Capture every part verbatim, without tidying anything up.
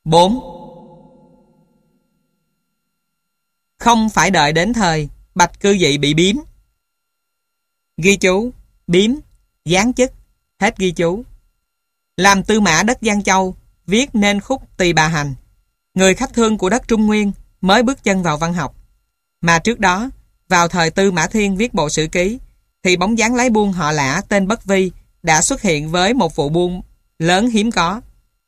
bốn. Không phải đợi đến thời Bạch Cư Dị bị biếm. Ghi chú: biếm, giáng chức. Hết ghi chú. Làm tư mã đất Giang Châu, viết nên khúc Tỳ Bà Hành. Người khách thương của đất Trung Nguyên mới bước chân vào văn học. Mà trước đó, vào thời Tư Mã Thiên viết bộ sử ký, thì bóng dáng lái buôn họ Lã tên Bất Vi đã xuất hiện với một vụ buôn lớn hiếm có.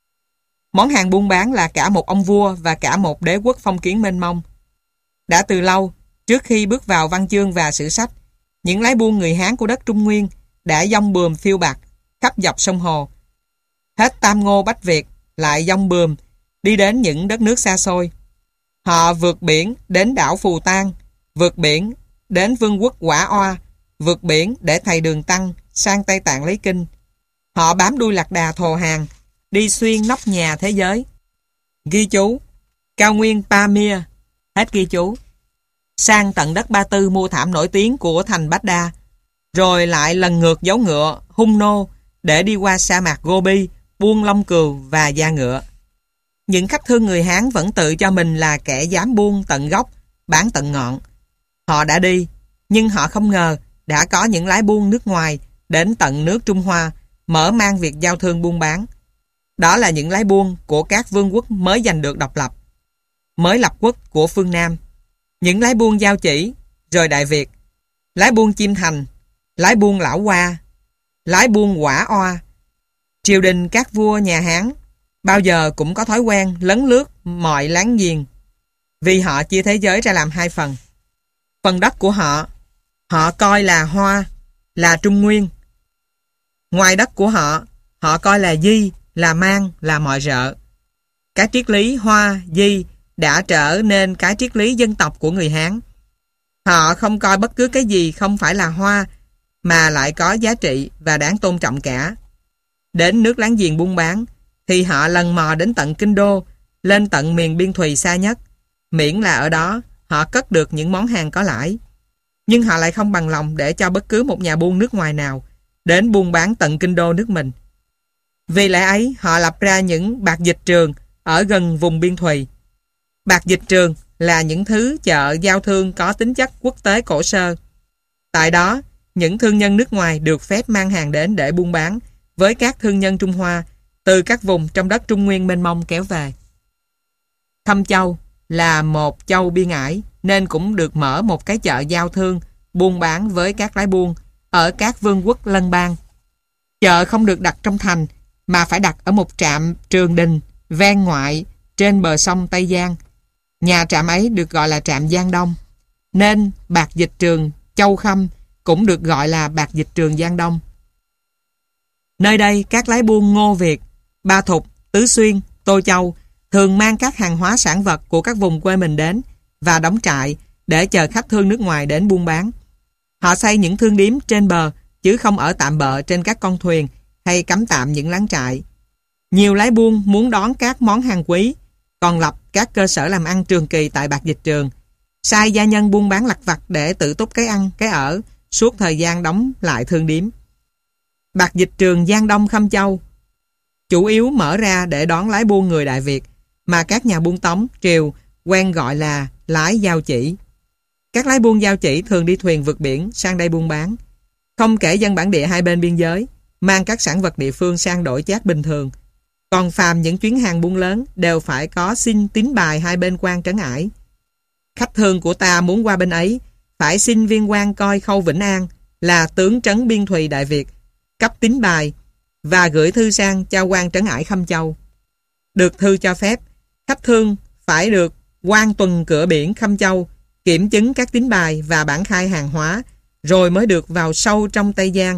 Món hàng buôn bán là cả một ông vua và cả một đế quốc phong kiến mênh mông. Đã từ lâu, trước khi bước vào văn chương và sử sách, những lái buôn người Hán của đất Trung Nguyên đã dong bườm phiêu bạt khắp dọc sông Hồ. Hết Tam Ngô Bách Việt lại dong bườm đi đến những đất nước xa xôi. Họ vượt biển đến đảo Phù Tang, vượt biển đến vương quốc Quả Oa, vượt biển để thầy Đường Tăng sang Tây Tạng lấy kinh. Họ bám đuôi lạc đà thồ hàng, đi xuyên nóc nhà thế giới. Ghi chú: cao nguyên Pamir. Hết ghi chú. Sang tận đất Ba Tư mua thảm nổi tiếng của thành Bách Đa, rồi lại lần ngược dấu ngựa hung nô để đi qua sa mạc Gobi, buôn lông cừu và da ngựa. Những khách thương người Hán vẫn tự cho mình là kẻ dám buôn tận gốc, bán tận ngọn. Họ đã đi, nhưng họ không ngờ đã có những lái buôn nước ngoài đến tận nước Trung Hoa, mở mang việc giao thương buôn bán. Đó là những lái buôn của các vương quốc mới giành được độc lập, mới lập quốc của phương Nam. Những lái buôn Giao Chỉ, rồi Đại Việt, lái buôn Chiêm Thành, lái buôn Lão Hoa, lái buôn Quả Oa. Triều đình các vua nhà Hán bao giờ cũng có thói quen lấn lướt mọi láng giềng, vì họ chia thế giới ra làm hai phần. Phần đất của họ, họ coi là Hoa, là Trung Nguyên. Ngoài đất của họ, họ coi là Di, là Mang, là mọi rợ. Cái triết lý Hoa, Di đã trở nên cái triết lý dân tộc của người Hán. Họ không coi bất cứ cái gì không phải là Hoa, mà lại có giá trị và đáng tôn trọng cả. Đến nước láng giềng buôn bán, thì họ lần mò đến tận Kinh Đô, lên tận miền biên thùy xa nhất, miễn là ở đó họ cất được những món hàng có lãi. Nhưng họ lại không bằng lòng để cho bất cứ một nhà buôn nước ngoài nào đến buôn bán tận Kinh Đô nước mình. Vì lẽ ấy, họ lập ra những bạc dịch trường ở gần vùng biên thùy. Bạc dịch trường là những thứ chợ giao thương có tính chất quốc tế cổ sơ. Tại đó, những thương nhân nước ngoài được phép mang hàng đến để buôn bán với các thương nhân Trung Hoa từ các vùng trong đất Trung Nguyên mênh mông kéo về. Khâm Châu là một châu biên ải, nên cũng được mở một cái chợ giao thương buôn bán với các lái buôn ở các vương quốc lân bang. Chợ không được đặt trong thành, mà phải đặt ở một trạm Trường Đình ven ngoại trên bờ sông Tây Giang. Nhà trạm ấy được gọi là trạm Giang Đông, nên bạc dịch trường Châu Khâm cũng được gọi là bạc dịch trường Giang Đông. Nơi đây, các lái buôn Ngô Việt, Ba Thục, Tứ Xuyên, Tô Châu thường mang các hàng hóa sản vật của các vùng quê mình đến và đóng trại để chờ khách thương nước ngoài đến buôn bán. Họ xây những thương điếm trên bờ, chứ không ở tạm bợ trên các con thuyền hay cắm tạm những lán trại. Nhiều lái buôn muốn đón các món hàng quý, còn lập các cơ sở làm ăn trường kỳ tại bạc dịch trường, sai gia nhân buôn bán lặt vặt để tự túc cái ăn, cái ở suốt thời gian đóng lại thương điếm. Bạc dịch trường Giang Đông Khâm Châu chủ yếu mở ra để đón lái buôn người Đại Việt mà các nhà buôn Tống, Triều quen gọi là lái Giao Chỉ. Các lái buôn Giao Chỉ thường đi thuyền vượt biển sang đây buôn bán. Không kể dân bản địa hai bên biên giới, mang các sản vật địa phương sang đổi chác bình thường. Còn phàm những chuyến hàng buôn lớn đều phải có xin tín bài hai bên quan trấn ải. Khách thương của ta muốn qua bên ấy, phải xin viên quan coi Khâu Vĩnh An là tướng trấn biên thùy Đại Việt, cấp tín bài và gửi thư sang cho quan trấn ải Khâm Châu. Được thư cho phép, khách thương phải được quan tuần cửa biển Khâm Châu kiểm chứng các tín bài và bản khai hàng hóa, rồi mới được vào sâu trong Tây Giang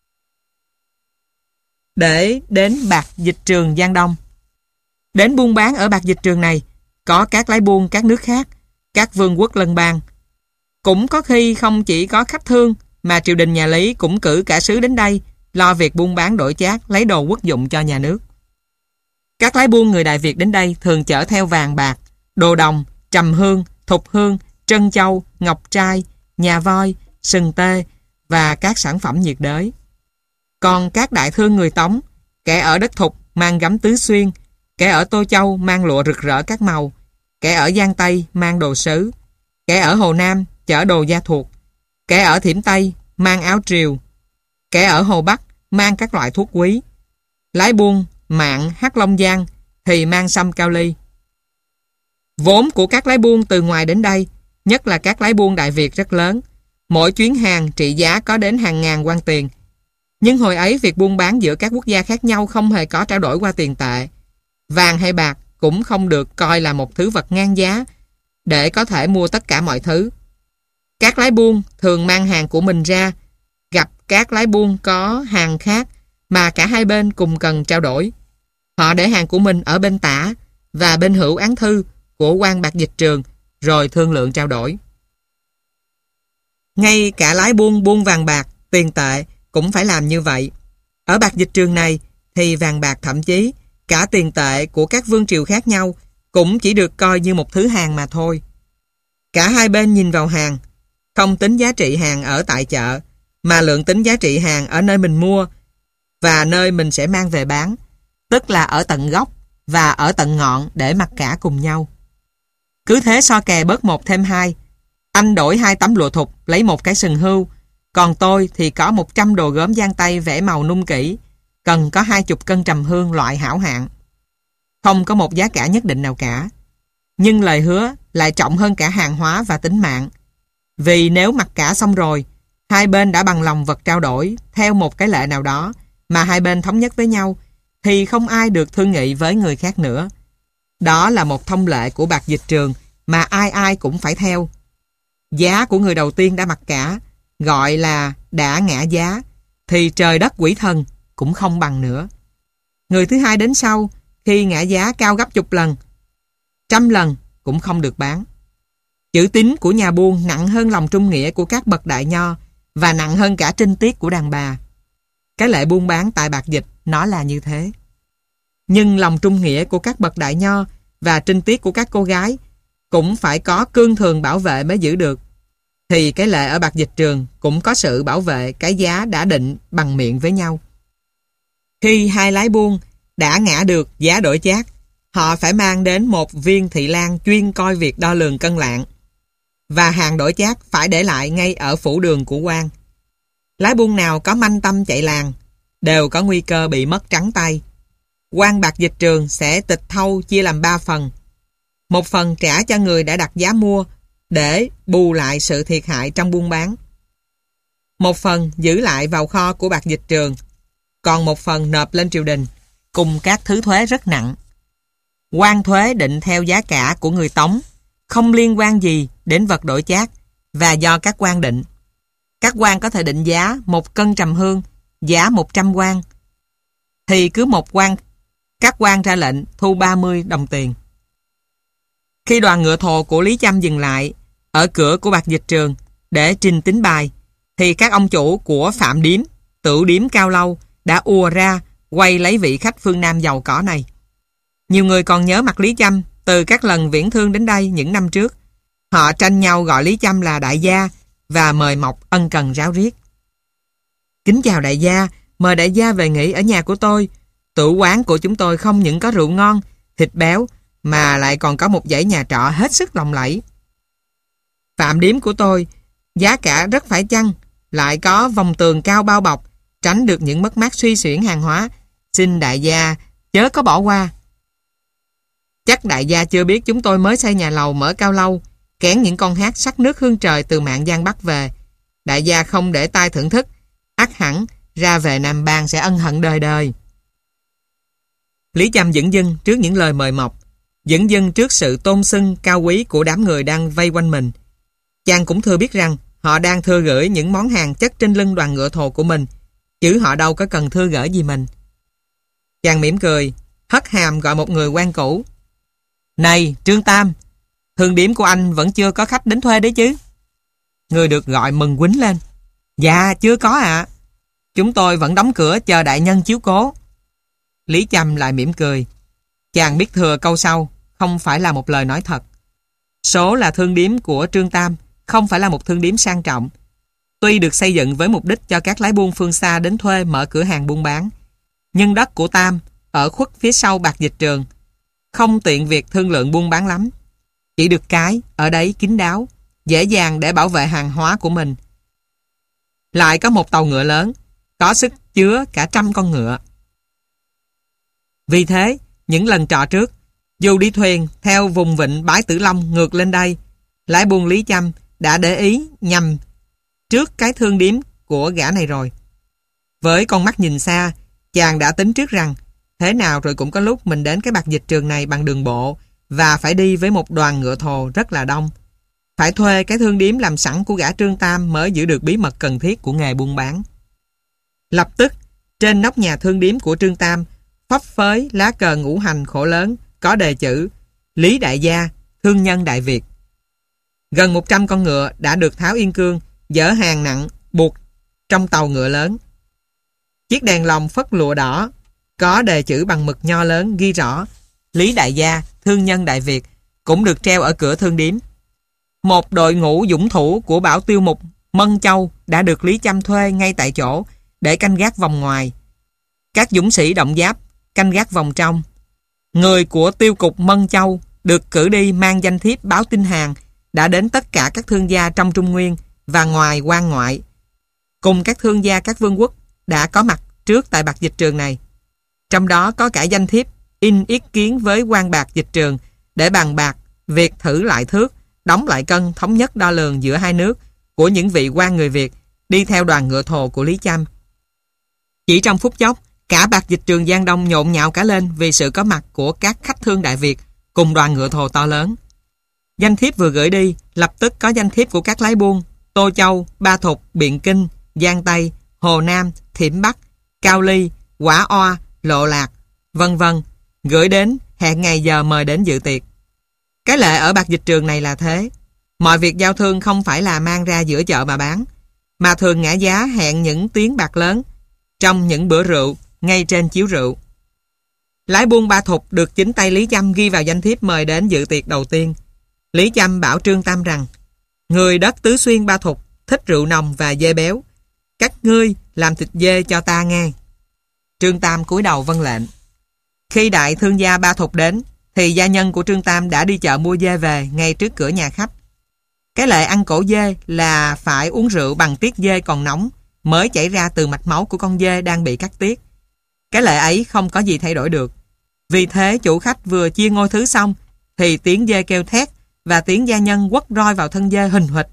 để đến bạc dịch trường Giang Đông. Đến buôn bán ở bạc dịch trường này có các lái buôn các nước khác, các vương quốc lân bang. Cũng có khi không chỉ có khách thương, mà triều đình nhà Lý cũng cử cả sứ đến đây lo việc buôn bán đổi chác, lấy đồ quốc dụng cho nhà nước. Các lái buôn người Đại Việt đến đây thường chở theo vàng bạc, đồ đồng, trầm hương, thục hương, trân châu, ngọc trai, nhà voi, sừng tê và các sản phẩm nhiệt đới. Còn các đại thương người Tống, kẻ ở đất Thục mang gấm Tứ Xuyên, kẻ ở Tô Châu mang lụa rực rỡ các màu, kẻ ở Giang Tây mang đồ sứ, kẻ ở Hồ Nam chở đồ gia thuộc, kẻ ở Thiểm Tây mang áo triều, kẻ ở Hồ Bắc mang các loại thuốc quý. Lái buôn Mạn Hắc Long Giang thì mang sâm cao ly. Vốn của các lái buôn từ ngoài đến đây, nhất là các lái buôn Đại Việt rất lớn. Mỗi chuyến hàng trị giá có đến hàng ngàn quan tiền. Nhưng hồi ấy việc buôn bán giữa các quốc gia khác nhau không hề có trao đổi qua tiền tệ. Vàng hay bạc cũng không được coi là một thứ vật ngang giá để có thể mua tất cả mọi thứ. Các lái buôn thường mang hàng của mình ra, gặp các lái buôn có hàng khác mà cả hai bên cùng cần trao đổi. Họ để hàng của mình ở bên tả và bên hữu án thư của quan bạc dịch trường rồi thương lượng trao đổi. Ngay cả lái buôn buôn vàng bạc, tiền tệ cũng phải làm như vậy. Ở bạc dịch trường này thì vàng bạc, thậm chí cả tiền tệ của các vương triều khác nhau cũng chỉ được coi như một thứ hàng mà thôi. Cả hai bên nhìn vào hàng, không tính giá trị hàng ở tại chợ, mà lượng tính giá trị hàng ở nơi mình mua và nơi mình sẽ mang về bán, tức là ở tận gốc và ở tận ngọn để mặc cả cùng nhau. Cứ thế so kè bớt một thêm hai. Anh đổi hai tấm lụa thục lấy một cái sừng hươu, còn tôi thì có một trăm đồ gốm Giang Tây vẽ màu nung kỹ, cần có hai chục cân trầm hương loại hảo hạng. Không có một giá cả nhất định nào cả. Nhưng lời hứa lại trọng hơn cả hàng hóa và tính mạng. Vì nếu mặc cả xong rồi, hai bên đã bằng lòng vật trao đổi theo một cái lệ nào đó mà hai bên thống nhất với nhau, thì không ai được thương nghị với người khác nữa. Đó là một thông lệ của bạc dịch trường mà ai ai cũng phải theo. Giá của người đầu tiên đã mặc cả, gọi là đã ngã giá, thì trời đất quỷ thần cũng không bằng nữa. Người thứ hai đến sau, khi ngã giá cao gấp chục lần, trăm lần cũng không được bán. Chữ tín của nhà buôn nặng hơn lòng trung nghĩa của các bậc đại nho và nặng hơn cả trinh tiết của đàn bà. Cái lệ buôn bán tại bạc dịch nó là như thế. Nhưng lòng trung nghĩa của các bậc đại nho và trinh tiết của các cô gái cũng phải có cương thường bảo vệ mới giữ được. Thì cái lệ ở bạc dịch trường cũng có sự bảo vệ cái giá đã định bằng miệng với nhau. Khi hai lái buôn đã ngã được giá đổi chác, họ phải mang đến một viên thị lang chuyên coi việc đo lường cân lạng, và hàng đổi chác phải để lại ngay ở phủ đường của quan. Lái buôn nào có manh tâm chạy làng đều có nguy cơ bị mất trắng tay. Quan bạc dịch trường sẽ tịch thâu chia làm ba phần. Một phần trả cho người đã đặt giá mua để bù lại sự thiệt hại trong buôn bán. Một phần giữ lại vào kho của bạc dịch trường, còn một phần nộp lên triều đình cùng các thứ thuế rất nặng. Quan thuế định theo giá cả của người Tống, không liên quan gì đến vật đổi chác và do các quan định. Các quan có thể định giá một cân trầm hương, giá một trăm quan, thì cứ một quan, các quan ra lệnh thu ba mươi đồng tiền. Khi đoàn ngựa thồ của Lý Chăm dừng lại ở cửa của bạc dịch trường để trình tính bài, thì các ông chủ của Phạm Điếm, Tửu Điếm Cao Lâu đã ùa ra quay lấy vị khách phương Nam giàu có này. Nhiều người còn nhớ mặt Lý Chăm từ các lần viễn thương đến đây những năm trước. Họ tranh nhau gọi Lý Chăm là đại gia và mời mọc ân cần ráo riết. Kính chào đại gia, mời đại gia về nghỉ ở nhà của tôi. Tửu quán của chúng tôi không những có rượu ngon, thịt béo, mà lại còn có một dãy nhà trọ hết sức lộng lẫy. Phạm Điếm của tôi giá cả rất phải chăng, lại có vòng tường cao bao bọc, tránh được những mất mát suy xuyển hàng hóa. Xin đại gia chớ có bỏ qua. Chắc đại gia chưa biết chúng tôi mới xây nhà lầu mở Cao Lâu, kén những con hát sắc nước hương trời từ Mạn Giang Bắc về. Đại gia không để tai thưởng thức, ắt hẳn ra về Nam Bang sẽ ân hận đời đời. Lý Chăm dửng dưng trước những lời mời mọc, dửng dưng trước sự tôn xưng cao quý của đám người đang vây quanh mình. Chàng cũng thừa biết rằng họ đang thưa gửi những món hàng chất trên lưng đoàn ngựa thồ của mình, chứ họ đâu có cần thưa gửi gì mình. Chàng mỉm cười, hất hàm gọi một người quen cũ. Này Trương Tam, thương điếm của anh vẫn chưa có khách đến thuê đấy chứ? Người được gọi mừng quýnh lên. Dạ chưa có ạ. À. Chúng tôi vẫn đóng cửa chờ đại nhân chiếu cố. Lý Chăm lại mỉm cười. Chàng biết thừa câu sau không phải là một lời nói thật. Số là thương điếm của Trương Tam, không phải là một thương điếm sang trọng. Tuy được xây dựng với mục đích cho các lái buôn phương xa đến thuê mở cửa hàng buôn bán, nhưng đất của Tam ở khuất phía sau bạc dịch trường, không tiện việc thương lượng buôn bán lắm. Chỉ được cái, ở đấy kín đáo, dễ dàng để bảo vệ hàng hóa của mình. Lại có một tàu ngựa lớn, có sức chứa cả trăm con ngựa. Vì thế, những lần trọ trước, dù đi thuyền theo vùng vịnh Bái Tử Long ngược lên đây, lái buôn Lý Chăm đã để ý nhằm trước cái thương điếm của gã này rồi. Với con mắt nhìn xa, chàng đã tính trước rằng thế nào rồi cũng có lúc mình đến cái Bạc Dịch Trường này bằng đường bộ và phải đi với một đoàn ngựa thồ rất là đông. Phải thuê cái thương điếm làm sẵn của gã Trương Tam mới giữ được bí mật cần thiết của nghề buôn bán. Lập tức, trên nóc nhà thương điếm của Trương Tam phấp phới lá cờ ngũ hành khổ lớn có đề chữ Lý Đại Gia, thương nhân Đại Việt. Gần một trăm con ngựa đã được tháo yên cương, dỡ hàng nặng buộc trong tàu ngựa lớn. Chiếc đèn lồng phất lụa đỏ có đề chữ bằng mực nho lớn ghi rõ Lý Đại Gia, thương nhân Đại Việt cũng được treo ở cửa thương điếm. Một đội ngũ dũng thủ của Bảo Tiêu Mục Mân Châu đã được Lý Chăm thuê ngay tại chỗ để canh gác vòng ngoài. Các dũng sĩ động giáp canh gác vòng trong. Người của tiêu cục Mân Châu được cử đi mang danh thiếp báo tin hàng đã đến tất cả các thương gia trong Trung Nguyên và ngoài quan ngoại, cùng các thương gia các vương quốc đã có mặt trước tại Bạc Dịch Trường này. Trong đó có cả danh thiếp in ý kiến với quan Bạc Dịch Trường để bàn bạc việc thử lại thước, đóng lại cân, thống nhất đo lường giữa hai nước của những vị quan người Việt đi theo đoàn ngựa thồ của Lý Chăm. Chỉ trong phút chốc, cả Bạc Dịch Trường Giang Đông nhộn nhạo cả lên vì sự có mặt của các khách thương Đại Việt cùng đoàn ngựa thồ to lớn. Danh thiếp vừa gửi đi, lập tức có danh thiếp của các lái buôn Tô Châu, Ba Thục, Biện Kinh, Giang Tây, Hồ Nam, Thiểm Bắc, Cao Ly, Quả Oa, Lộ Lạc, vân vân gửi đến hẹn ngày giờ mời đến dự tiệc. Cái lệ ở Bạc Dịch Trường này là thế. Mọi việc giao thương không phải là mang ra giữa chợ mà bán, mà thường ngã giá hẹn những tiếng bạc lớn trong những bữa rượu ngay trên chiếu rượu. Lái buôn Ba Thục được chính tay Lý Chăm ghi vào danh thiếp mời đến dự tiệc đầu tiên. Lý Chăm bảo Trương Tam rằng người đất Tứ Xuyên Ba Thục thích rượu nồng và dê béo. Các ngươi làm thịt dê cho ta nghe. Trương Tam cúi đầu vâng lệnh. Khi đại thương gia Ba Thục đến thì gia nhân của Trương Tam đã đi chợ mua dê về ngay trước cửa nhà khách. Cái lệ ăn cổ dê là phải uống rượu bằng tiết dê còn nóng mới chảy ra từ mạch máu của con dê đang bị cắt tiết. Cái lệ ấy không có gì thay đổi được. Vì thế chủ khách vừa chia ngôi thứ xong thì tiếng dê kêu thét và tiếng gia nhân quất roi vào thân dê hình huỵch.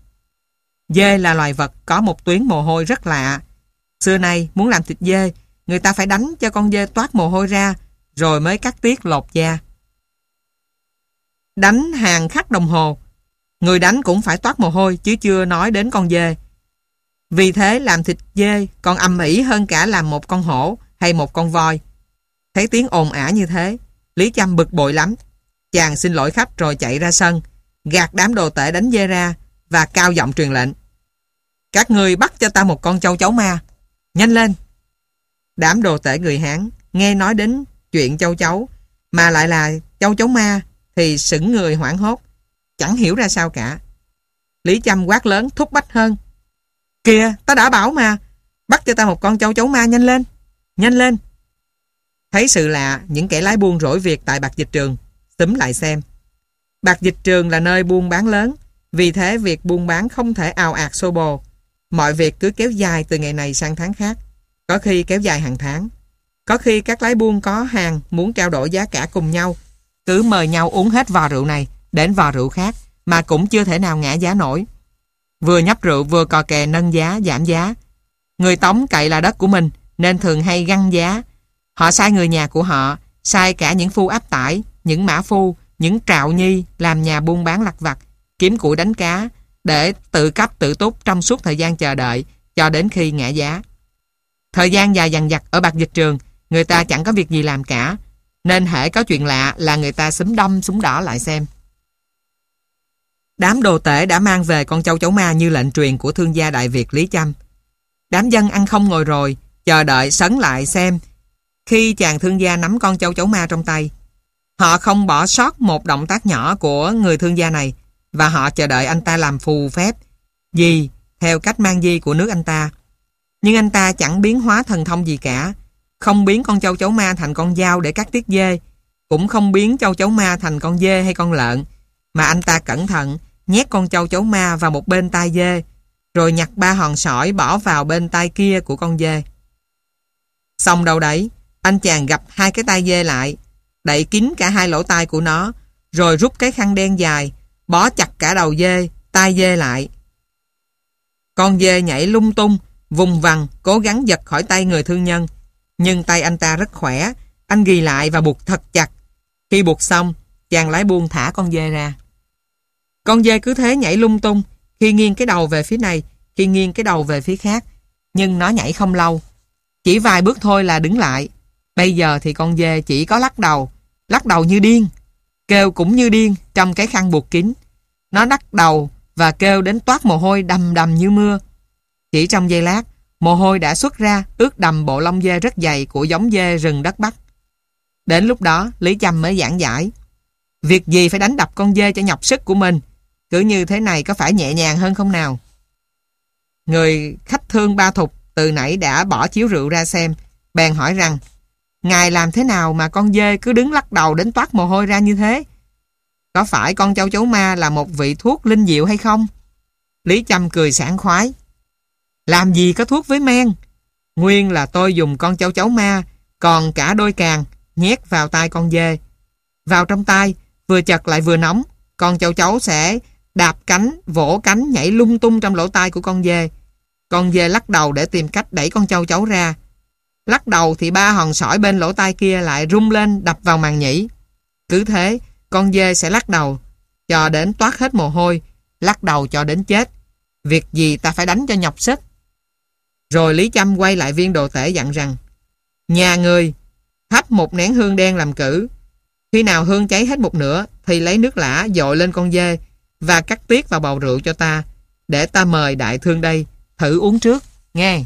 Dê là loài vật có một tuyến mồ hôi rất lạ. Xưa nay muốn làm thịt dê, người ta phải đánh cho con dê toát mồ hôi ra rồi mới cắt tiết lột da. Đánh hàng khắc đồng hồ, người đánh cũng phải toát mồ hôi chứ chưa nói đến con dê. Vì thế làm thịt dê còn ầm ĩ hơn cả làm một con hổ hay một con voi. Thấy tiếng ồn ả như thế, Lý Chăm bực bội lắm. Chàng xin lỗi khách rồi chạy ra sân, gạt đám đồ tể đánh dê ra và cao giọng truyền lệnh. Các người bắt cho ta một con châu chấu ma, nhanh lên. Đám đồ tể người Hán nghe nói đến chuyện châu chấu mà lại là châu chấu ma thì sững người hoảng hốt, chẳng hiểu ra sao cả. Lý Chăm quát lớn thúc bách hơn. Kìa, ta đã bảo mà, bắt cho ta một con châu chấu ma, nhanh lên, nhanh lên. Thấy sự lạ, những kẻ lái buôn rỗi việc tại Bạc Dịch Trường xúm lại xem. Bạc Dịch Trường là nơi buôn bán lớn, vì thế việc buôn bán không thể ào ạt xô bồ. Mọi việc cứ kéo dài từ ngày này sang tháng khác, có khi kéo dài hàng tháng. Có khi các lái buôn có hàng muốn trao đổi giá cả cùng nhau, cứ mời nhau uống hết vò rượu này đến vò rượu khác mà cũng chưa thể nào ngã giá nổi. Vừa nhấp rượu vừa cò kè nâng giá, giảm giá. Người Tống cậy là đất của mình nên thường hay găng giá. Họ sai người nhà của họ, sai cả những phu áp tải, những mã phu, những trạo nhi làm nhà buôn bán lặt vặt, kiếm củi đánh cá để tự cấp tự túc trong suốt thời gian chờ đợi cho đến khi ngã giá. Thời gian dài dằng dặc ở Bạc Dịch Trường, người ta chẳng có việc gì làm cả, nên hễ có chuyện lạ là người ta xúm đông xúm đỏ lại xem. Đám đồ tể đã mang về con châu chấu ma như lệnh truyền của thương gia Đại Việt Lý Chăm. Đám dân ăn không ngồi rồi, chờ đợi sấn lại xem khi chàng thương gia nắm con châu chấu ma trong tay. Họ không bỏ sót một động tác nhỏ của người thương gia này, và họ chờ đợi anh ta làm phù phép gì theo cách mang di của nước anh ta. Nhưng anh ta chẳng biến hóa thần thông gì cả, không biến con châu chấu ma thành con dao để cắt tiết dê, cũng không biến châu chấu ma thành con dê hay con lợn, mà anh ta cẩn thận nhét con châu chấu ma vào một bên tai dê, rồi nhặt ba hòn sỏi bỏ vào bên tai kia của con dê. Xong đâu đấy, anh chàng gập hai cái tai dê lại, đậy kín cả hai lỗ tai của nó, rồi rút cái khăn đen dài, bó chặt cả đầu dê, tai dê lại. Con dê nhảy lung tung, vùng vằng, cố gắng giật khỏi tay người thương nhân, nhưng tay anh ta rất khỏe, anh ghì lại và buộc thật chặt. Khi buộc xong, chàng lái buông thả con dê ra. Con dê cứ thế nhảy lung tung, khi nghiêng cái đầu về phía này, khi nghiêng cái đầu về phía khác, nhưng nó nhảy không lâu. Chỉ vài bước thôi là đứng lại. Bây giờ thì con dê chỉ có lắc đầu, lắc đầu như điên, kêu cũng như điên trong cái khăn buộc kín. Nó lắc đầu và kêu đến toát mồ hôi đầm đầm như mưa. Chỉ trong giây lát, mồ hôi đã xuất ra, ướt đầm bộ lông dê rất dày của giống dê rừng đất Bắc. Đến lúc đó, Lý Chăm mới giảng giải. Việc gì phải đánh đập con dê cho nhọc sức của mình, cứ như thế này có phải nhẹ nhàng hơn không nào? Người khách thương Ba Thục từ nãy đã bỏ chiếu rượu ra xem, bèn hỏi rằng, ngài làm thế nào mà con dê cứ đứng lắc đầu đến toát mồ hôi ra như thế? Có phải con châu chấu ma là một vị thuốc linh diệu hay không? Lý Chăm cười sảng khoái. Làm gì có thuốc với men? Nguyên là tôi dùng con châu chấu ma, còn cả đôi càng, nhét vào tai con dê. Vào trong tai, vừa chật lại vừa nóng, con châu chấu sẽ đạp cánh, vỗ cánh nhảy lung tung trong lỗ tai của con dê. Con dê lắc đầu để tìm cách đẩy con châu chấu ra. Lắc đầu thì ba hòn sỏi bên lỗ tai kia lại rung lên đập vào màng nhĩ. Cứ thế, con dê sẽ lắc đầu cho đến toát hết mồ hôi, lắc đầu cho đến chết. Việc gì ta phải đánh cho nhọc sức? Rồi Lý Chăm quay lại viên đồ tể dặn rằng, nhà người thắp một nén hương đen làm cử. Khi nào hương cháy hết một nửa thì lấy nước lã dội lên con dê và cắt tiết vào bầu rượu cho ta, để ta mời đại thương đây thử uống trước, nghe.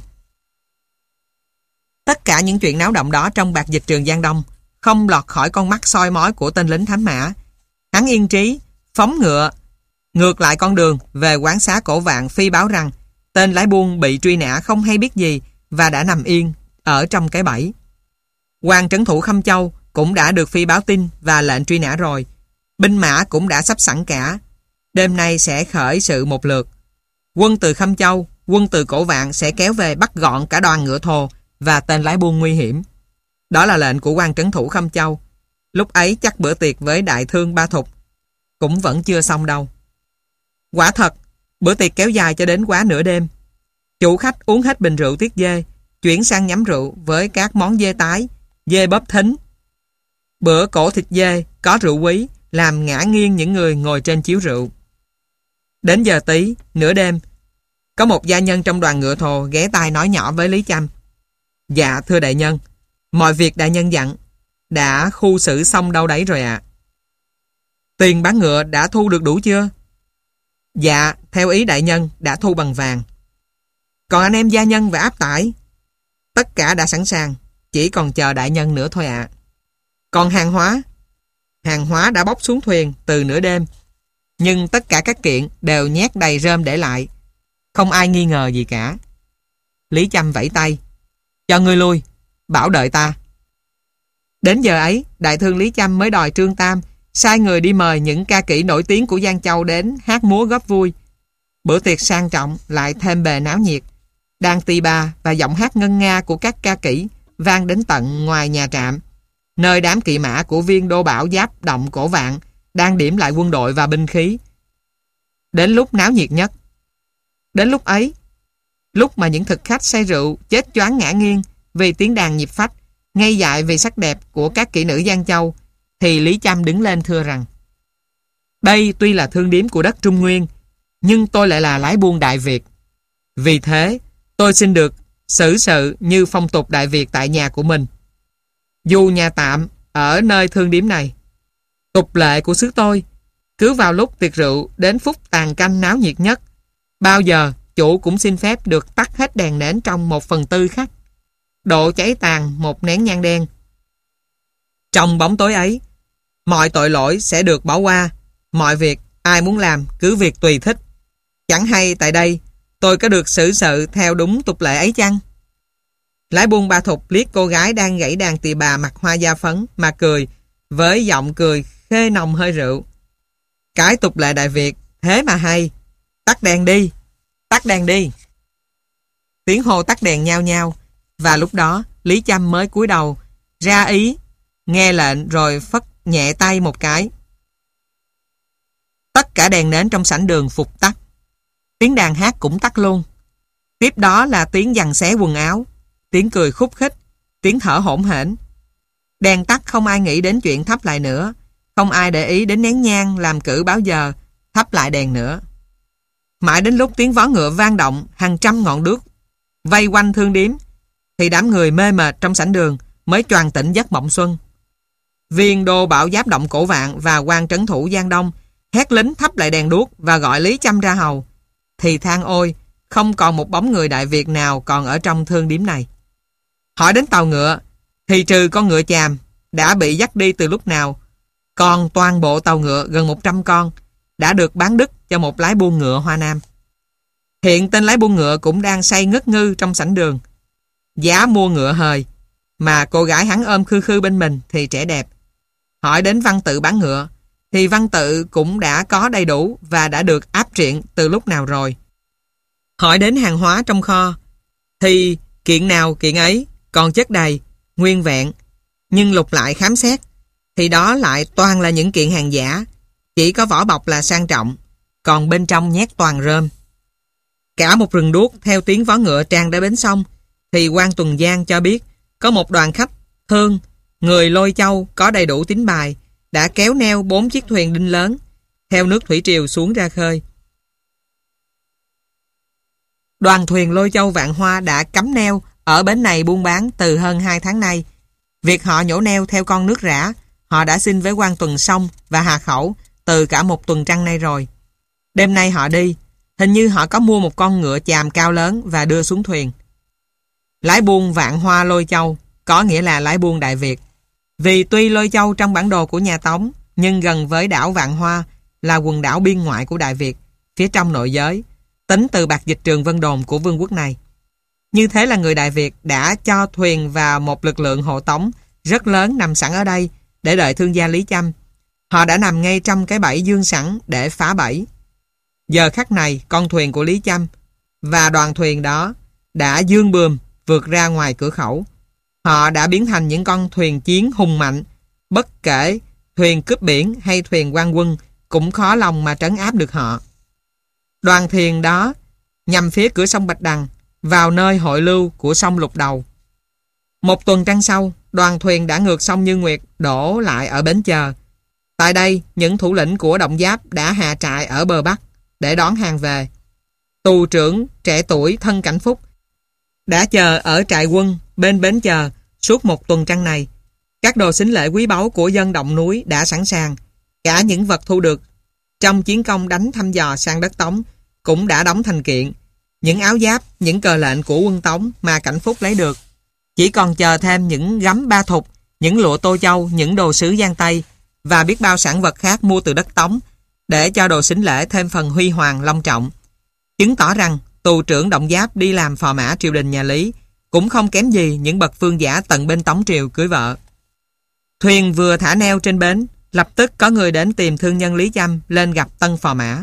Tất cả những chuyện náo động đó trong bạc dịch Trường Giang Đông không lọt khỏi con mắt soi mói của tên lính thám mã. Hắn yên trí phóng ngựa ngược lại con đường về quán xá Cổ Vạn, phi báo rằng tên lái buôn bị truy nã không hay biết gì và đã nằm yên ở trong cái bẫy. Quan trấn thủ Khâm Châu cũng đã được phi báo tin và lệnh truy nã rồi. Binh mã cũng đã sắp sẵn cả. Đêm nay sẽ khởi sự một lượt. Quân từ Khâm Châu, quân từ Cổ Vạn sẽ kéo về bắt gọn cả đoàn ngựa thồ và tên lái buôn nguy hiểm. Đó là lệnh của quan trấn thủ Khâm Châu. Lúc ấy chắc bữa tiệc với đại thương Ba Thục cũng vẫn chưa xong đâu. Quả thật, bữa tiệc kéo dài cho đến quá nửa đêm. Chủ khách uống hết bình rượu tiết dê, chuyển sang nhắm rượu với các món dê tái, dê bóp thính. Bữa cổ thịt dê có rượu quý làm ngã nghiêng những người ngồi trên chiếu rượu. Đến giờ tí, nửa đêm, có một gia nhân trong đoàn ngựa thồ ghé tai nói nhỏ với Lý Chăm. Dạ thưa đại nhân, mọi việc đại nhân dặn đã khu xử xong đâu đấy rồi ạ. À. Tiền bán ngựa đã thu được đủ chưa? Dạ, theo ý đại nhân đã thu bằng vàng. Còn anh em gia nhân và áp tải? Tất cả đã sẵn sàng, chỉ còn chờ đại nhân nữa thôi ạ. À. Còn hàng hóa? Hàng hóa đã bốc xuống thuyền từ nửa đêm, nhưng tất cả các kiện đều nhét đầy rơm để lại. Không ai nghi ngờ gì cả. Lý Chăm vẫy tay. Cho ngươi lui, bảo đợi ta. Đến giờ ấy, đại thương Lý Chăm mới đòi Trương Tam sai người đi mời những ca kỹ nổi tiếng của Giang Châu đến hát múa góp vui. Bữa tiệc sang trọng lại thêm bề náo nhiệt. Đàn tỳ bà và giọng hát ngân nga của các ca kỹ vang đến tận ngoài nhà trạm, nơi đám kỵ mã của viên đô bảo giáp động Cổ Vạn đang điểm lại quân đội và binh khí. Đến lúc náo nhiệt nhất, đến lúc ấy, lúc mà những thực khách say rượu chết choáng ngã nghiêng vì tiếng đàn nhịp phách, ngây dại vì sắc đẹp của các kỹ nữ Giang Châu, thì Lý Chăm đứng lên thưa rằng: đây tuy là thương điếm của đất Trung Nguyên, nhưng tôi lại là lái buôn Đại Việt. Vì thế, tôi xin được xử sự như phong tục Đại Việt tại nhà của mình. Dù nhà tạm ở nơi thương điếm này, tục lệ của xứ tôi, cứ vào lúc tiệc rượu đến phút tàn canh náo nhiệt nhất, bao giờ chủ cũng xin phép được tắt hết đèn nến trong một phần tư khắc, độ cháy tàn một nén nhang đen. Trong bóng tối ấy, mọi tội lỗi sẽ được bỏ qua, mọi việc ai muốn làm cứ việc tùy thích. Chẳng hay tại đây tôi có được xử sự theo đúng tục lệ ấy chăng? Lái buôn Ba Thục liếc cô gái đang gảy đàn tỳ bà mặc hoa da phấn mà cười, với giọng cười khê nồng hơi rượu. Cái tục lệ Đại Việt, thế mà hay. Tắt đèn đi, tắt đèn đi. Tiếng hô tắt đèn nhao nhao, và lúc đó Lý Chăm mới cúi đầu, ra ý, nghe lệnh rồi phất nhẹ tay một cái. Tất cả đèn nến trong sảnh đường phục tắt. Tiếng đàn hát cũng tắt luôn. Tiếp đó là tiếng giằng xé quần áo, tiếng cười khúc khích, tiếng thở hổn hển. Đèn tắt không ai nghĩ đến chuyện thắp lại nữa, không ai để ý đến nén nhang làm cử báo giờ, thắp lại đèn nữa. Mãi đến lúc tiếng vó ngựa vang động, hàng trăm ngọn đuốc vây quanh thương điếm, thì đám người mê mệt trong sảnh đường mới choàng tỉnh giấc mộng xuân. Viên đô bảo giáp động Cổ Vạn và quan trấn thủ Giang Đông hét lính thắp lại đèn đuốc và gọi Lý Chăm ra hầu. Thì than ôi, không còn một bóng người Đại Việt nào còn ở trong thương điếm này. Hỏi đến tàu ngựa, thì trừ con ngựa chàm đã bị dắt đi từ lúc nào, còn toàn bộ tàu ngựa gần một trăm con đã được bán đứt cho một lái buôn ngựa Hoa Nam. Hiện tên lái buôn ngựa cũng đang say ngất ngư trong sảnh đường. Giá mua ngựa hời, mà cô gái hắn ôm khư khư bên mình thì trẻ đẹp. Hỏi đến văn tự bán ngựa, thì văn tự cũng đã có đầy đủ và đã được áp triện từ lúc nào rồi. Hỏi đến hàng hóa trong kho, thì kiện nào kiện ấy còn chất đầy, nguyên vẹn, nhưng lục lại khám xét, thì đó lại toàn là những kiện hàng giả, chỉ có vỏ bọc là sang trọng, còn bên trong nhét toàn rơm. Cả một rừng đuốc theo tiếng vó ngựa tràn đến bến sông, thì quan Tuần Giang cho biết có một đoàn khách thương người Lôi Châu có đầy đủ tín bài đã kéo neo bốn chiếc thuyền đinh lớn theo nước thủy triều xuống ra khơi. Đoàn thuyền Lôi Châu Vạn Hoa đã cắm neo ở bến này buôn bán từ hơn hai tháng nay. Việc họ nhổ neo theo con nước rã, họ đã xin với quan Tuần Sông và Hà Khẩu từ cả một tuần trăng nay rồi. Đêm nay họ đi, hình như họ có mua một con ngựa chàm cao lớn và đưa xuống thuyền. Lái buôn Vạn Hoa Lôi Châu có nghĩa là lái buôn Đại Việt. Vì tuy Lôi Châu trong bản đồ của nhà Tống, nhưng gần với đảo Vạn Hoa là quần đảo biên ngoại của Đại Việt, phía trong nội giới, tính từ bạc dịch Trường Vân Đồn của vương quốc này. Như thế là người Đại Việt đã cho thuyền và một lực lượng hộ tống rất lớn nằm sẵn ở đây để đợi thương gia Lý Chăm. Họ đã nằm ngay trong cái bẫy dương sẵn để phá bẫy. Giờ khắc này, con thuyền của Lý Chăm và đoàn thuyền đó đã dương bườm vượt ra ngoài cửa khẩu. Họ đã biến thành những con thuyền chiến hùng mạnh, bất kể thuyền cướp biển hay thuyền quan quân cũng khó lòng mà trấn áp được họ. Đoàn thuyền đó nhằm phía cửa sông Bạch Đằng, vào nơi hội lưu của sông Lục Đầu. Một tuần trăng sau, đoàn thuyền đã ngược sông Như Nguyệt đổ lại ở bến chờ. Tại đây, những thủ lĩnh của Động Giáp đã hạ trại ở bờ Bắc để đón hàng về. Tù trưởng trẻ tuổi thân Cảnh Phúc đã chờ ở trại quân bên bến chờ suốt một tuần trăng này. Các đồ xính lễ quý báu của dân Động Núi đã sẵn sàng. Cả những vật thu được trong chiến công đánh thăm dò sang đất Tống cũng đã đóng thành kiện. Những áo giáp, những cờ lệnh của quân Tống mà Cảnh Phúc lấy được chỉ còn chờ thêm những gấm ba thục, những lụa Tô Châu, những đồ sứ Giang Tây và biết bao sản vật khác mua từ đất Tống để cho đồ xính lễ thêm phần huy hoàng long trọng. Chứng tỏ rằng tù trưởng Động Giáp đi làm phò mã triều đình nhà Lý cũng không kém gì những bậc vương giả tận bên Tống triều cưới vợ. Thuyền vừa thả neo trên bến, lập tức có người đến tìm thương nhân Lý Chăm lên gặp tân phò mã.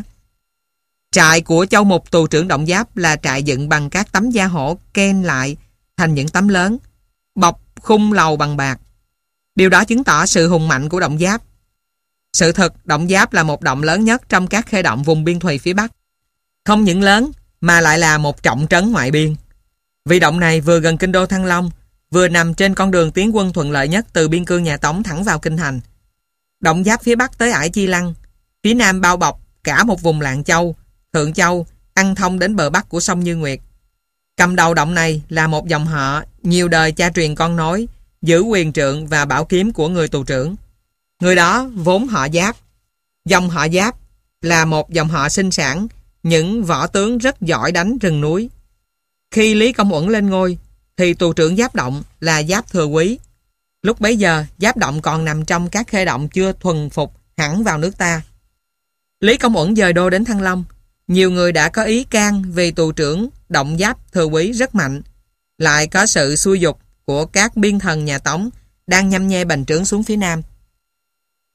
Trại của Châu Mục tù trưởng Động Giáp là trại dựng bằng các tấm da hổ ken lại thành những tấm lớn, bọc khung lầu bằng bạc. Điều đó chứng tỏ sự hùng mạnh của Động Giáp. Sự thật, Động Giáp là một động lớn nhất trong các khê động vùng biên thùy phía Bắc. Không những lớn mà lại là một trọng trấn ngoại biên. Vì động này vừa gần kinh đô Thăng Long, vừa nằm trên con đường tiến quân thuận lợi nhất từ biên cương nhà Tống thẳng vào kinh thành. Động Giáp phía Bắc tới ải Chi Lăng, phía Nam bao bọc cả một vùng Lạng Châu, Thượng Châu, ăn thông đến bờ Bắc của sông Như Nguyệt. Cầm đầu động này là một dòng họ nhiều đời cha truyền con nối, giữ quyền trượng và bảo kiếm của người tù trưởng. Người đó vốn họ Giáp. Dòng họ Giáp là một dòng họ sinh sản những võ tướng rất giỏi đánh rừng núi. Khi Lý Công Uẩn lên ngôi thì tù trưởng Giáp Động là Giáp Thừa Quý. Lúc bấy giờ Giáp Động còn nằm trong các khê động chưa thuần phục hẳn vào nước ta. Lý Công Uẩn dời đô đến Thăng Long. Nhiều người đã có ý can vì tù trưởng Động Giáp Thừa Quý rất mạnh, lại có sự xui dục của các biên thần nhà Tống đang nhăm nhe bành trướng xuống phía Nam.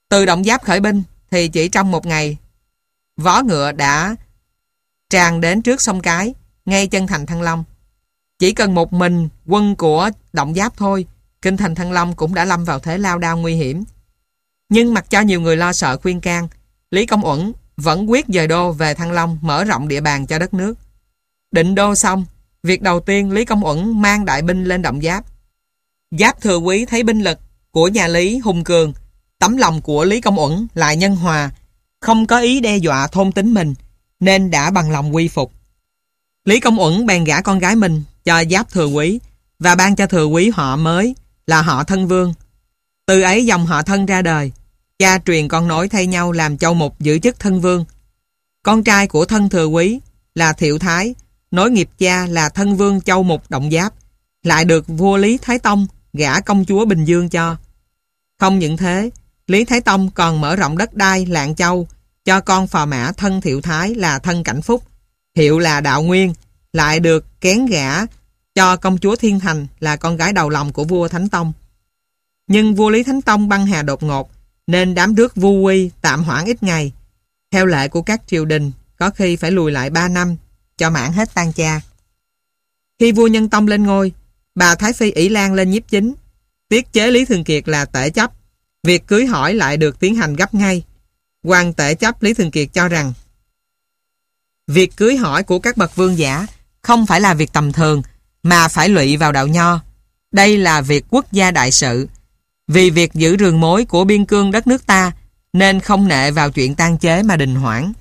Từ Động Giáp khởi binh thì chỉ trong một ngày, vó ngựa đã tràn đến trước sông Cái, ngay chân thành Thăng Long. Chỉ cần một mình quân của Động Giáp thôi, kinh thành Thăng Long cũng đã lâm vào thế lao đao nguy hiểm. Nhưng mặc cho nhiều người lo sợ khuyên can, Lý Công Uẩn vẫn quyết dời đô về Thăng Long, mở rộng địa bàn cho đất nước. Định đô xong, việc đầu tiên Lý Công Uẩn mang đại binh lên Động Giáp. Giáp Thừa Quý thấy binh lực của nhà Lý hùng cường, tấm lòng của Lý Công Uẩn lại nhân hòa, không có ý đe dọa thôn tính mình, nên đã bằng lòng quy phục. Lý Công Uẩn bèn gả con gái mình cho Giáp Thừa Quý và ban cho Thừa Quý họ mới là họ Thân Vương. Từ ấy dòng họ Thân ra đời, cha truyền con nối thay nhau làm châu mục giữ chức Thân Vương. Con trai của Thân Thừa Quý là Thiệu Thái, nối nghiệp cha là Thân Vương châu mục Động Giáp, lại được vua Lý Thái Tông gả công chúa Bình Dương cho. Không những thế, Lý Thái Tông còn mở rộng đất đai Lạng Châu cho con phò mã Thân Thiệu Thái là Thân Cảnh Phúc, hiệu là Đạo Nguyên, lại được kén gả cho công chúa Thiên Thành là con gái đầu lòng của vua Thánh Tông. Nhưng vua Lý Thánh Tông băng hà đột ngột, nên đám rước vu quy tạm hoãn ít ngày. Theo lệ của các triều đình, có khi phải lùi lại ba năm cho mãn hết tang cha. Khi vua Nhân Tông lên ngôi, bà Thái Phi ỷ Lan lên nhiếp chính, tiết chế Lý Thường Kiệt là tể chấp. Việc cưới hỏi lại được tiến hành gấp ngay. Hoàng tể chấp Lý Thường Kiệt cho rằng việc cưới hỏi của các bậc vương giả không phải là việc tầm thường, mà phải lụy vào đạo nho. Đây là việc quốc gia đại sự. Vì việc giữ rường mối của biên cương đất nước ta, nên không nệ vào chuyện tang chế mà đình hoãn.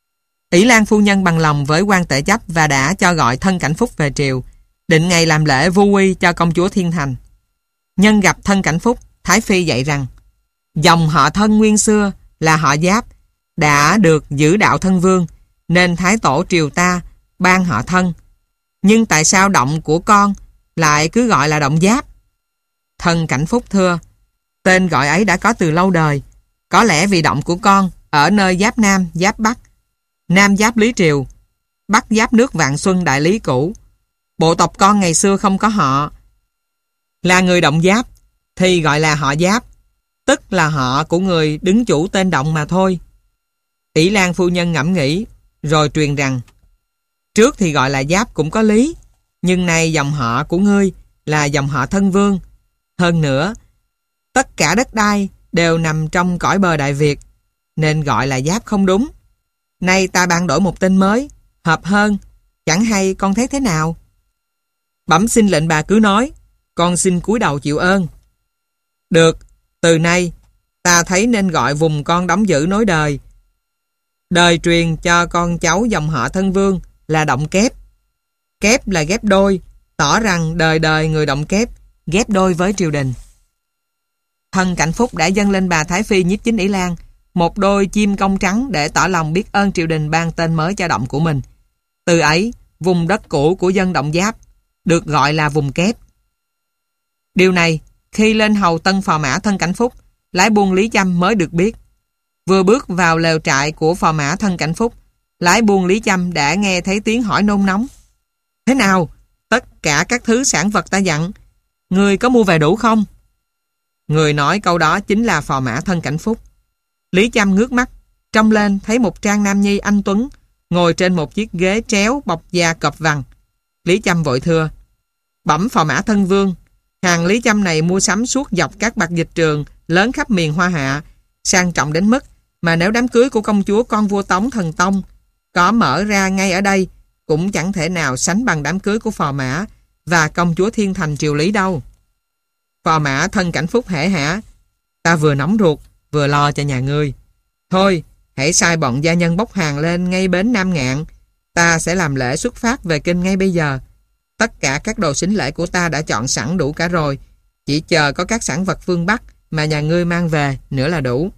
ỷ Lan phu nhân bằng lòng với quan tể chấp và đã cho gọi Thân Cảnh Phúc về triều, định ngày làm lễ vu quy cho công chúa Thiên Thành. Nhân gặp Thân Cảnh Phúc, Thái Phi dạy rằng dòng họ Thân nguyên xưa là họ Giáp, đã được giữ đạo Thân Vương, nên Thái Tổ triều ta ban họ Thân. Nhưng tại sao động của con lại cứ gọi là Động Giáp? Thân Cảnh Phúc thưa, tên gọi ấy đã có từ lâu đời. Có lẽ vì động của con ở nơi giáp Nam, giáp Bắc. Nam giáp Lý Triều, Bắc giáp nước Vạn Xuân Đại Lý cũ. Bộ tộc con ngày xưa không có họ là người Động Giáp, thì gọi là họ Giáp, tức là họ của người đứng chủ tên Động mà thôi. ỷ Lan phu nhân ngẫm nghĩ, rồi truyền rằng trước thì gọi là Giáp cũng có lý, nhưng nay dòng họ của ngươi là dòng họ Thân Vương. Hơn nữa, tất cả đất đai đều nằm trong cõi bờ Đại Việt, nên gọi là Giáp không đúng. Nay ta ban đổi một tên mới, hợp hơn, chẳng hay con thấy thế nào? Bẩm xin lệnh bà cứ nói, con xin cúi đầu chịu ơn. Được, từ nay ta thấy nên gọi vùng con đóng giữ nối đời. Đời truyền cho con cháu dòng họ Thân Vương là Động Kép. Kép là ghép đôi, tỏ rằng đời đời người Động Kép ghép đôi với triều đình. Thân Cảnh Phúc đã dâng lên bà Thái Phi nhiếp chính ỷ Lan một đôi chim công trắng để tỏ lòng biết ơn triều đình ban tên mới cho động của mình. Từ ấy, vùng đất cũ của dân Động Giáp được gọi là vùng Kép. Điều này, khi lên hầu tân phò mã Thân Cảnh Phúc, lái buôn Lý Chăm mới được biết. Vừa bước vào lều trại của phò mã Thân Cảnh Phúc, lái buôn Lý Chăm đã nghe thấy tiếng hỏi nôn nóng. Thế nào? Tất cả các thứ sản vật ta dặn, người có mua về đủ không? Người nói câu đó chính là phò mã Thân Cảnh Phúc. Lý Chăm ngước mắt, trông lên thấy một trang nam nhi anh tuấn ngồi trên một chiếc ghế tréo bọc da cọp vằn. Lý Chăm vội thưa, bẩm phò mã Thân Vương, hàng Lý Chăm này mua sắm suốt dọc các bạc dịch trường lớn khắp miền Hoa Hạ, sang trọng đến mức mà nếu đám cưới của công chúa con vua Tống Thần Tông có mở ra ngay ở đây, cũng chẳng thể nào sánh bằng đám cưới của phò mã và công chúa Thiên Thành triều Lý đâu. Phò mã Thân Cảnh Phúc hể hả, ta vừa nóng ruột vừa lo cho nhà ngươi. Thôi, hãy sai bọn gia nhân bốc hàng lên ngay bến Nam Ngạn, ta sẽ làm lễ xuất phát về kinh ngay bây giờ. Tất cả các đồ sính lễ của ta đã chọn sẵn đủ cả rồi, chỉ chờ có các sản vật phương Bắc mà nhà ngươi mang về nữa là đủ.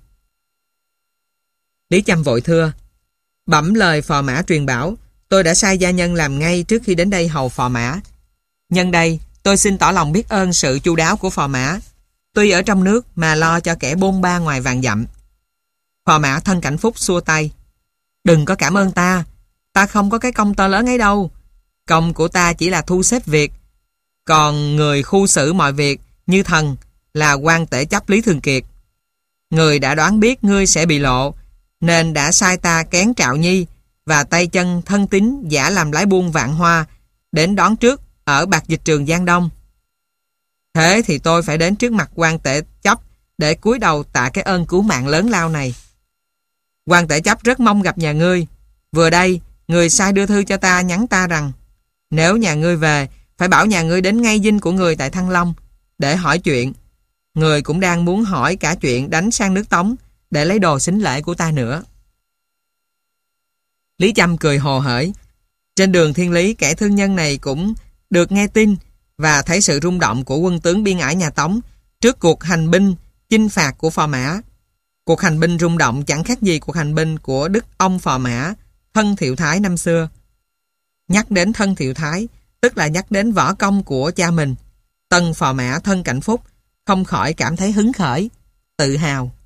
Lý Chăm vội thưa, bẩm lời phò mã truyền bảo, tôi đã sai gia nhân làm ngay trước khi đến đây hầu phò mã. Nhân đây, tôi xin tỏ lòng biết ơn sự chu đáo của phò mã, tuy ở trong nước mà lo cho kẻ bôn ba ngoài vạn dặm. Phò mã Thân Cảnh Phúc xua tay, đừng có cảm ơn ta, ta không có cái công to lớn ấy đâu. Công của ta chỉ là thu xếp việc, còn người khu xử mọi việc như thần là quan tể chấp Lý Thường Kiệt. Người đã đoán biết ngươi sẽ bị lộ, nên đã sai ta kén Trạo Nhi và tay chân thân tín giả làm lái buôn Vạn Hoa đến đón trước ở Bạc Dịch Trường Giang Đông. Thế thì tôi phải đến trước mặt quan Tể Chấp để cúi đầu tạ cái ơn cứu mạng lớn lao này. Quan Tể Chấp rất mong gặp nhà ngươi. Vừa đây, người sai đưa thư cho ta nhắn ta rằng nếu nhà ngươi về, phải bảo nhà ngươi đến ngay dinh của người tại Thăng Long để hỏi chuyện. Người cũng đang muốn hỏi cả chuyện đánh sang nước Tống để lấy đồ xính lễ của ta nữa. Lý Châm cười hồ hởi. Trên đường Thiên Lý, kẻ thương nhân này cũng được nghe tin và thấy sự rung động của quân tướng biên ải nhà Tống trước cuộc hành binh chinh phạt của Phò Mã. Cuộc hành binh rung động chẳng khác gì cuộc hành binh của Đức ông Phò Mã, Thân Thiệu Thái năm xưa. Nhắc đến Thân Thiệu Thái, tức là nhắc đến võ công của cha mình, Tân Phò Mã Thân Cảnh Phúc không khỏi cảm thấy hứng khởi, tự hào.